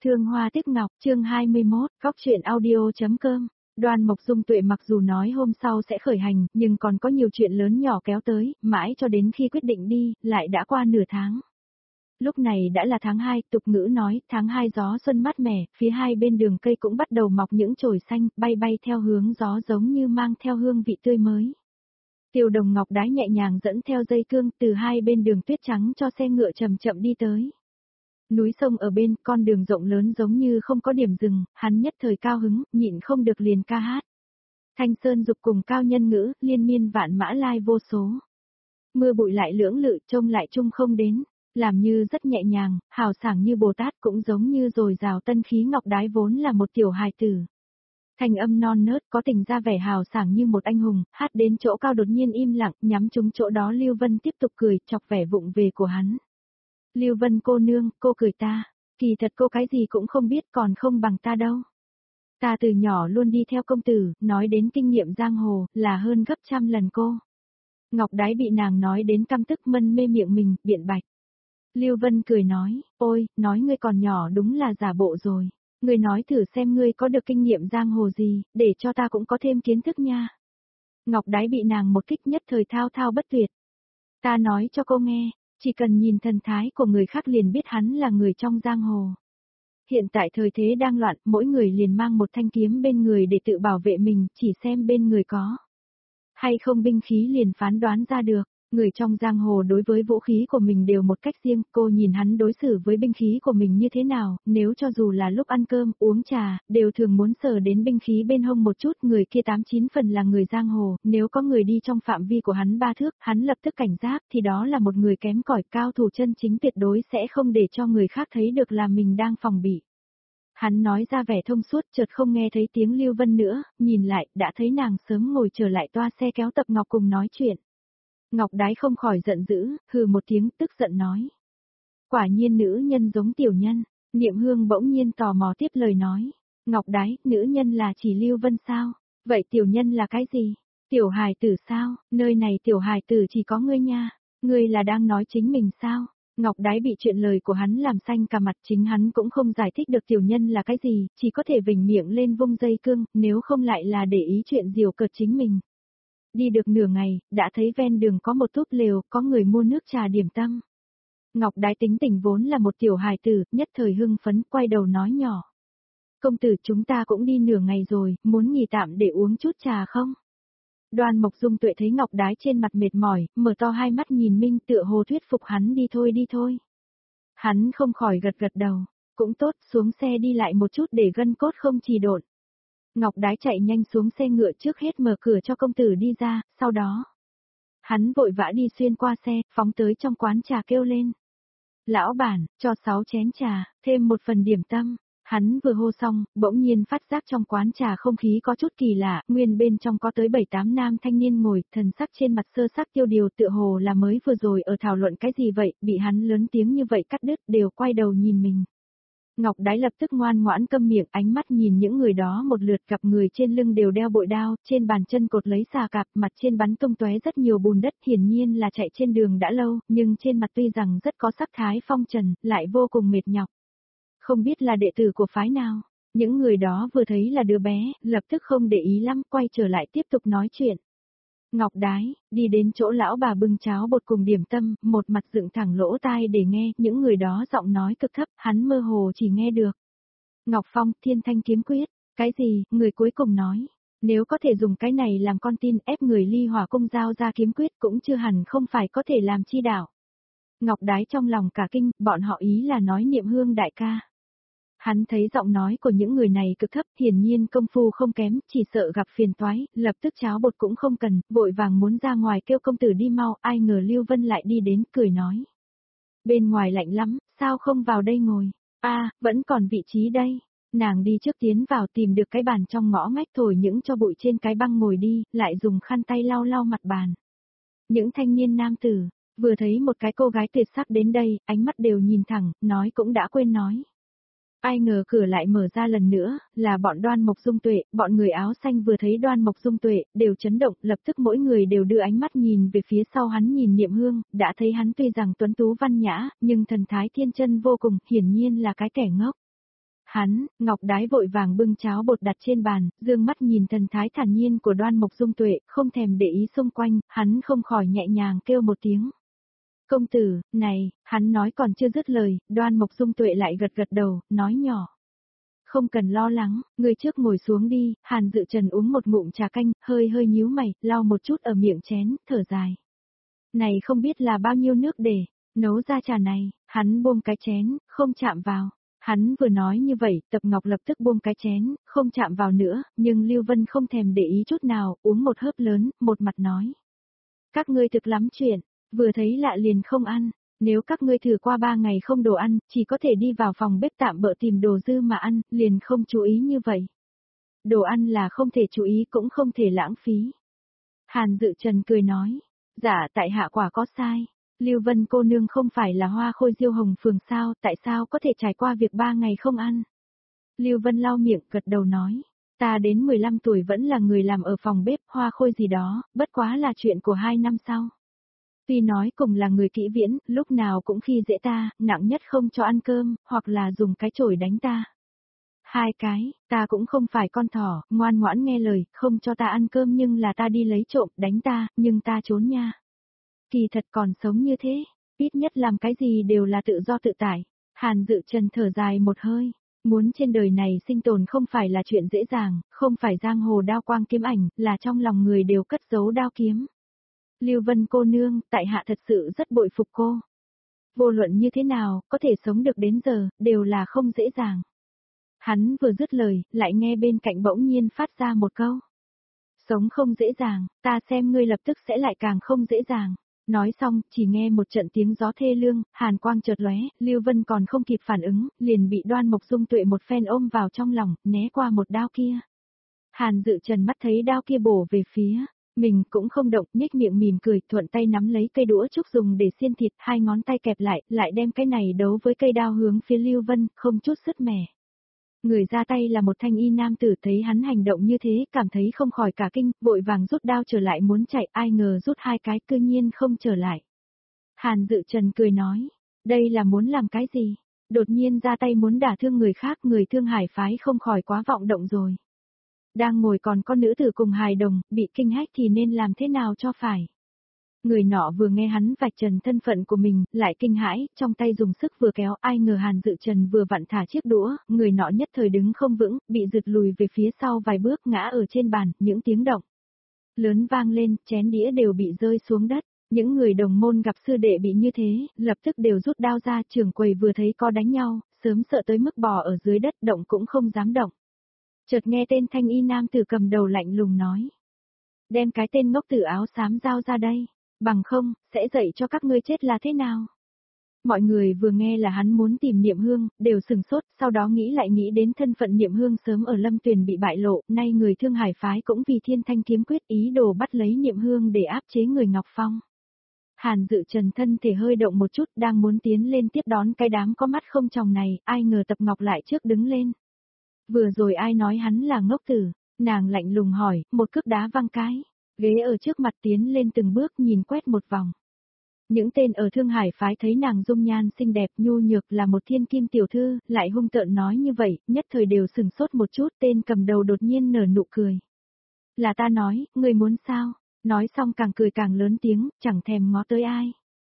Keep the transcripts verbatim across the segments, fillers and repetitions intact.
Thương hoa tiếc ngọc, chương hai mươi mốt, góc truyện audio.com. Đoan Mộc Dung Tuệ mặc dù nói hôm sau sẽ khởi hành, nhưng còn có nhiều chuyện lớn nhỏ kéo tới, mãi cho đến khi quyết định đi, lại đã qua nửa tháng. Lúc này đã là tháng hai, tục ngữ nói, tháng hai gió xuân mát mẻ, phía hai bên đường cây cũng bắt đầu mọc những chồi xanh, bay bay theo hướng gió giống như mang theo hương vị tươi mới. Tiêu Đồng Ngọc Đái nhẹ nhàng dẫn theo dây cương từ hai bên đường tuyết trắng cho xe ngựa chậm chậm đi tới. Núi sông ở bên, con đường rộng lớn giống như không có điểm dừng, hắn nhất thời cao hứng, nhịn không được liền ca hát. Thanh sơn dục cùng cao nhân ngữ, liên miên vạn mã lai vô số. Mưa bụi lại lưỡng lự, trông lại chung không đến, làm như rất nhẹ nhàng, hào sảng như Bồ Tát cũng giống như dồi dào tân khí. Ngọc Đái vốn là một tiểu hài tử. Thanh âm non nớt có tình ra vẻ hào sảng như một anh hùng, hát đến chỗ cao đột nhiên im lặng, nhắm trúng chỗ đó Lưu Vân tiếp tục cười, chọc vẻ vụng về của hắn. Lưu Vân cô nương, cô cười ta, kỳ thật cô cái gì cũng không biết còn không bằng ta đâu. Ta từ nhỏ luôn đi theo công tử, nói đến kinh nghiệm giang hồ, là hơn gấp trăm lần cô. Ngọc Đái bị nàng nói đến căm tức mân mê miệng mình, biện bạch. Lưu Vân cười nói, ôi, nói ngươi còn nhỏ đúng là giả bộ rồi. Ngươi nói thử xem ngươi có được kinh nghiệm giang hồ gì, để cho ta cũng có thêm kiến thức nha. Ngọc Đái bị nàng một kích nhất thời thao thao bất tuyệt. Ta nói cho cô nghe, chỉ cần nhìn thần thái của người khác liền biết hắn là người trong giang hồ. Hiện tại thời thế đang loạn, mỗi người liền mang một thanh kiếm bên người để tự bảo vệ mình, chỉ xem bên người có hay không binh khí liền phán đoán ra được. Người trong giang hồ đối với vũ khí của mình đều một cách riêng, cô nhìn hắn đối xử với binh khí của mình như thế nào, nếu cho dù là lúc ăn cơm, uống trà, đều thường muốn sờ đến binh khí bên hông một chút, người kia tám chín phần là người giang hồ, nếu có người đi trong phạm vi của hắn ba thước, hắn lập tức cảnh giác, thì đó là một người kém cỏi, cao thủ chân chính tuyệt đối sẽ không để cho người khác thấy được là mình đang phòng bị. Hắn nói ra vẻ thông suốt, chợt không nghe thấy tiếng Lưu Vân nữa, nhìn lại, đã thấy nàng sớm ngồi trở lại toa xe kéo Tập Ngọc cùng nói chuyện. Ngọc Đái không khỏi giận dữ, hừ một tiếng tức giận nói. Quả nhiên nữ nhân giống tiểu nhân, Niệm Hương bỗng nhiên tò mò tiếp lời nói. Ngọc Đái, nữ nhân là chỉ Lưu Vân sao? Vậy tiểu nhân là cái gì? Tiểu hài tử sao? Nơi này tiểu hài tử chỉ có ngươi nha, ngươi là đang nói chính mình sao? Ngọc Đái bị chuyện lời của hắn làm xanh cả mặt, chính hắn cũng không giải thích được tiểu nhân là cái gì, chỉ có thể vểnh miệng lên vung dây cương, nếu không lại là để ý chuyện diều cợt chính mình. Đi được nửa ngày, đã thấy ven đường có một túp lều, có người mua nước trà điểm tâm. Ngọc Đái tính tình vốn là một tiểu hài tử, nhất thời hưng phấn, quay đầu nói nhỏ. Công tử chúng ta cũng đi nửa ngày rồi, muốn nghỉ tạm để uống chút trà không? Đoan Mộc Dung Tuệ thấy Ngọc Đái trên mặt mệt mỏi, mở to hai mắt nhìn Minh tựa hồ thuyết phục hắn đi thôi đi thôi. Hắn không khỏi gật gật đầu, cũng tốt, xuống xe đi lại một chút để gân cốt không trì độn. Ngọc Đái chạy nhanh xuống xe ngựa trước hết mở cửa cho công tử đi ra, sau đó. Hắn vội vã đi xuyên qua xe, phóng tới trong quán trà kêu lên. Lão bản, cho sáu chén trà, thêm một phần điểm tâm. Hắn vừa hô xong, bỗng nhiên phát giác trong quán trà không khí có chút kỳ lạ, nguyên bên trong có tới bảy tám nam thanh niên ngồi, thần sắc trên mặt sơ sắc tiêu điều tựa hồ là mới vừa rồi ở thảo luận cái gì vậy, bị hắn lớn tiếng như vậy cắt đứt đều quay đầu nhìn mình. Ngọc Đái lập tức ngoan ngoãn câm miệng, ánh mắt nhìn những người đó một lượt, gặp người trên lưng đều đeo bội đao, trên bàn chân cột lấy xà cạp, mặt trên bắn tung tóe rất nhiều bùn đất, hiển nhiên là chạy trên đường đã lâu, nhưng trên mặt tuy rằng rất có sắc thái phong trần, lại vô cùng mệt nhọc. Không biết là đệ tử của phái nào, những người đó vừa thấy là đứa bé, lập tức không để ý lắm, quay trở lại tiếp tục nói chuyện. Ngọc Đái, đi đến chỗ lão bà bưng cháo bột cùng điểm tâm, một mặt dựng thẳng lỗ tai để nghe, những người đó giọng nói cực thấp, hắn mơ hồ chỉ nghe được. Ngọc Phong, Thiên Thanh kiếm quyết, cái gì, người cuối cùng nói, nếu có thể dùng cái này làm con tin ép người Ly Hỏa cung giao ra kiếm quyết cũng chưa hẳn không phải có thể làm chi đạo. Ngọc Đái trong lòng cả kinh, bọn họ ý là nói Niệm Hương đại ca. Hắn thấy giọng nói của những người này cực thấp, hiển nhiên công phu không kém, chỉ sợ gặp phiền toái, lập tức cháo bột cũng không cần, vội vàng muốn ra ngoài kêu công tử đi mau, ai ngờ Lưu Vân lại đi đến, cười nói. Bên ngoài lạnh lắm, sao không vào đây ngồi? A, vẫn còn vị trí đây. Nàng đi trước tiến vào tìm được cái bàn trong ngõ ngách thổi những cho bụi trên cái băng ngồi đi, lại dùng khăn tay lau lau mặt bàn. Những thanh niên nam tử, vừa thấy một cái cô gái tuyệt sắc đến đây, ánh mắt đều nhìn thẳng, nói cũng đã quên nói. Ai ngờ cửa lại mở ra lần nữa, là bọn Đoan Mộc Dung Tuệ, bọn người áo xanh vừa thấy Đoan Mộc Dung Tuệ, đều chấn động, lập tức mỗi người đều đưa ánh mắt nhìn về phía sau hắn nhìn Niệm Hương, đã thấy hắn tuy rằng tuấn tú văn nhã, nhưng thần thái thiên chân vô cùng, hiển nhiên là cái kẻ ngốc. Hắn, Ngọc Đái vội vàng bưng cháo bột đặt trên bàn, dương mắt nhìn thần thái thản nhiên của Đoan Mộc Dung Tuệ, không thèm để ý xung quanh, hắn không khỏi nhẹ nhàng kêu một tiếng. Công tử, này, hắn nói còn chưa dứt lời, Đoan Mộc Dung Tuệ lại gật gật đầu, nói nhỏ. Không cần lo lắng, người trước ngồi xuống đi, Hàn Dự Trần uống một ngụm trà canh, hơi hơi nhíu mày, lau một chút ở miệng chén, thở dài. Này không biết là bao nhiêu nước để nấu ra trà này, hắn buông cái chén, không chạm vào. Hắn vừa nói như vậy, Tập Ngọc lập tức buông cái chén, không chạm vào nữa, nhưng Lưu Vân không thèm để ý chút nào, uống một hớp lớn, một mặt nói. Các ngươi thực lắm chuyện, vừa thấy lạ liền không ăn, nếu các ngươi thử qua ba ngày không đồ ăn, chỉ có thể đi vào phòng bếp tạm bợ tìm đồ dư mà ăn, liền không chú ý như vậy. Đồ ăn là không thể chú ý cũng không thể lãng phí. Hàn Dự Trần cười nói, dạ tại hạ quả có sai. Lưu Vân cô nương không phải là Hoa Khôi Diêu Hồng Phường sao, tại sao có thể trải qua việc ba ngày không ăn? Lưu Vân lau miệng gật đầu nói, ta đến mười lăm tuổi vẫn là người làm ở phòng bếp, Hoa Khôi gì đó, bất quá là chuyện của hai năm sau. Tuy nói cùng là người kỹ viễn, lúc nào cũng khi dễ ta, nặng nhất không cho ăn cơm, hoặc là dùng cái chổi đánh ta. Hai cái, ta cũng không phải con thỏ, ngoan ngoãn nghe lời, không cho ta ăn cơm nhưng là ta đi lấy trộm, đánh ta, nhưng ta trốn nha. Kỳ thật còn sống như thế, ít nhất làm cái gì đều là tự do tự tại. Hàn Dự Trần thở dài một hơi, muốn trên đời này sinh tồn không phải là chuyện dễ dàng, không phải giang hồ đao quang kiếm ảnh, là trong lòng người đều cất giấu đao kiếm. Lưu Vân cô nương, tại hạ thật sự rất bội phục cô. Vô luận như thế nào, có thể sống được đến giờ, đều là không dễ dàng. Hắn vừa dứt lời, lại nghe bên cạnh bỗng nhiên phát ra một câu. Sống không dễ dàng, ta xem ngươi lập tức sẽ lại càng không dễ dàng. Nói xong, chỉ nghe một trận tiếng gió thê lương, hàn quang chợt lóe, Lưu Vân còn không kịp phản ứng, liền bị Đoan Mộc Dung Tuệ một phen ôm vào trong lòng, né qua một đao kia. Hàn Dự Trần mắt thấy đao kia bổ về phía, mình cũng không động, nhếch miệng mỉm cười, thuận tay nắm lấy cây đũa trúc dùng để xiên thịt, hai ngón tay kẹp lại, lại đem cái này đấu với cây đao hướng phía Lưu Vân, không chút sứt mẻ. Người ra tay là một thanh y nam tử, thấy hắn hành động như thế, cảm thấy không khỏi cả kinh, vội vàng rút đao trở lại muốn chạy, ai ngờ rút hai cái cư nhiên không trở lại. Hàn Dự Trần cười nói, đây là muốn làm cái gì? Đột nhiên ra tay muốn đả thương người khác, người Thương Hải phái không khỏi quá vọng động rồi. Đang ngồi còn con nữ tử cùng hài đồng, bị kinh hách thì nên làm thế nào cho phải? Người nọ vừa nghe hắn vạch trần thân phận của mình, lại kinh hãi, trong tay dùng sức vừa kéo, ai ngờ Hàn Dự Trần vừa vặn thả chiếc đũa, người nọ nhất thời đứng không vững, bị giật lùi về phía sau vài bước, ngã ở trên bàn, những tiếng động lớn vang lên, chén đĩa đều bị rơi xuống đất. Những người đồng môn gặp sư đệ bị như thế, lập tức đều rút đao ra, trưởng quầy vừa thấy có đánh nhau, sớm sợ tới mức bò ở dưới đất, động cũng không dám động. Chợt nghe tên thanh y nam tử cầm đầu lạnh lùng nói: "Đem cái tên ngốc tử áo xám giao ra đây, bằng không, sẽ dạy cho các ngươi chết là thế nào." Mọi người vừa nghe là hắn muốn tìm Niệm Hương, đều sừng sốt, sau đó nghĩ lại nghĩ đến thân phận Niệm Hương sớm ở Lâm Tuyền bị bại lộ, nay người Thương Hải phái cũng vì Thiên Thanh kiếm quyết ý đồ bắt lấy Niệm Hương để áp chế người Ngọc Phong. Hàn Dự Trần thân thể hơi động một chút, đang muốn tiến lên tiếp đón cái đám có mắt không tròng này, ai ngờ Tập Ngọc lại trước đứng lên. Vừa rồi ai nói hắn là ngốc tử, nàng lạnh lùng hỏi, một cước đá văng cái, ghế ở trước mặt tiến lên từng bước nhìn quét một vòng. Những tên ở Thương Hải phái thấy nàng dung nhan xinh đẹp nhu nhược là một thiên kim tiểu thư, lại hung tợn nói như vậy, nhất thời đều sừng sốt một chút, tên cầm đầu đột nhiên nở nụ cười. Là ta nói, ngươi muốn sao? Nói xong càng cười càng lớn tiếng, chẳng thèm ngó tới ai.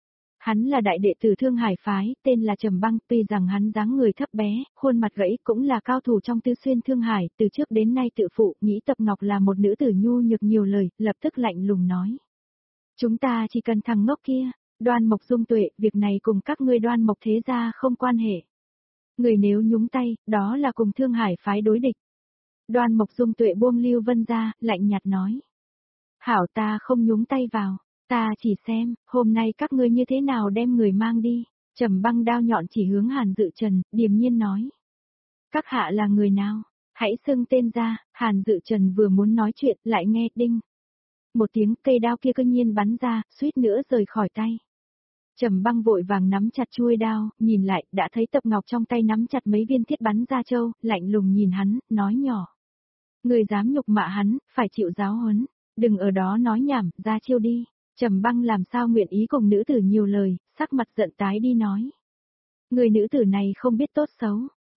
Hắn là đại đệ tử Thương Hải phái, tên là Trầm Băng, tuy rằng hắn dáng người thấp bé, khuôn mặt gãy cũng là cao thủ trong Tư Xuyên Thương Hải, từ trước đến nay tự phụ, nghĩ Tập Ngọc là một nữ tử nhu nhược nhiều lời, lập tức lạnh lùng nói. Chúng ta chỉ cần thằng ngốc kia, Đoan Mộc Dung Tuệ, việc này cùng các ngươi Đoan Mộc thế gia không quan hệ. Người nếu nhúng tay, đó là cùng Thương Hải phái đối địch. Đoan Mộc Dung Tuệ buông Lưu Vân ra, lạnh nhạt nói. Hảo, ta không nhúng tay vào, ta chỉ xem, hôm nay các ngươi như thế nào đem người mang đi. Trầm Băng đao nhọn chỉ hướng Hàn Dự Trần, điềm nhiên nói. Các hạ là người nào? Hãy xưng tên ra. Hàn Dự Trần vừa muốn nói chuyện, lại nghe đinh. Một tiếng, cây đao kia cơ nhiên bắn ra, suýt nữa rời khỏi tay. Trầm Băng vội vàng nắm chặt chuôi đao, nhìn lại, đã thấy Tập Ngọc trong tay nắm chặt mấy viên thiết bắn ra châu, lạnh lùng nhìn hắn, nói nhỏ. Người dám nhục mạ hắn, phải chịu giáo huấn, đừng ở đó nói nhảm, ra chiêu đi. Trầm Băng làm sao nguyện ý cùng nữ tử nhiều lời, sắc mặt giận tái đi nói. Người nữ tử này không biết tốt xấu,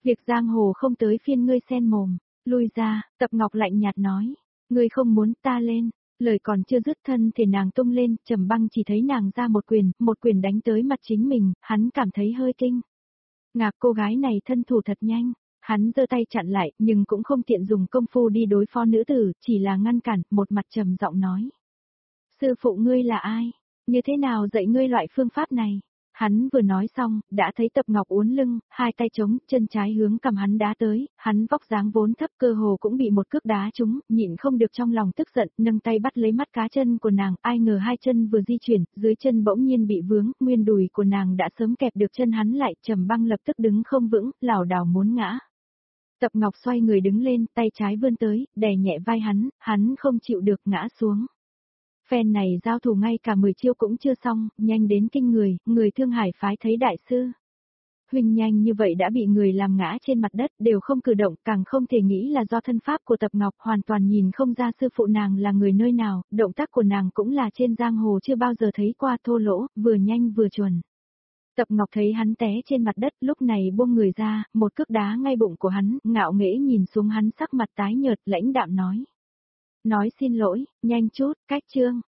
Việc giang hồ không tới phiên ngươi xen mồm, lui ra, Tập Ngọc lạnh nhạt nói, ngươi không muốn ta lên. Lời còn chưa dứt thân thể nàng tung lên, Trầm Băng chỉ thấy nàng ra một quyền, một quyền đánh tới mặt chính mình, hắn cảm thấy hơi kinh. Ngạc cô gái này thân thủ thật nhanh, hắn giơ tay chặn lại, nhưng cũng không tiện dùng công phu đi đối phó nữ tử, chỉ là ngăn cản, một mặt trầm giọng nói. Sư phụ ngươi là ai? Như thế nào dạy ngươi loại phương pháp này? Hắn vừa nói xong, đã thấy Tập Ngọc uốn lưng, hai tay trống, chân trái hướng cầm hắn đá tới, hắn vóc dáng vốn thấp cơ hồ cũng bị một cước đá trúng, nhịn không được trong lòng tức giận, nâng tay bắt lấy mắt cá chân của nàng, ai ngờ hai chân vừa di chuyển, dưới chân bỗng nhiên bị vướng, nguyên đùi của nàng đã sớm kẹp được chân hắn lại, Trầm Băng lập tức đứng không vững, lảo đảo muốn ngã. Tập Ngọc xoay người đứng lên, tay trái vươn tới, đè nhẹ vai hắn, hắn không chịu được ngã xuống. Phen này giao thủ ngay cả mười chiêu cũng chưa xong, nhanh đến kinh người, người Thương Hải phái thấy đại sư. Huynh nhanh như vậy đã bị người làm ngã trên mặt đất, đều không cử động, càng không thể nghĩ là do thân pháp của Tập Ngọc, hoàn toàn nhìn không ra sư phụ nàng là người nơi nào, động tác của nàng cũng là trên giang hồ chưa bao giờ thấy qua, thô lỗ, vừa nhanh vừa chuẩn. Tập Ngọc thấy hắn té trên mặt đất, lúc này buông người ra, một cước đá ngay bụng của hắn, ngạo nghễ nhìn xuống hắn, sắc mặt tái nhợt, lãnh đạm nói. Nói xin lỗi, nhanh chút, cách chương.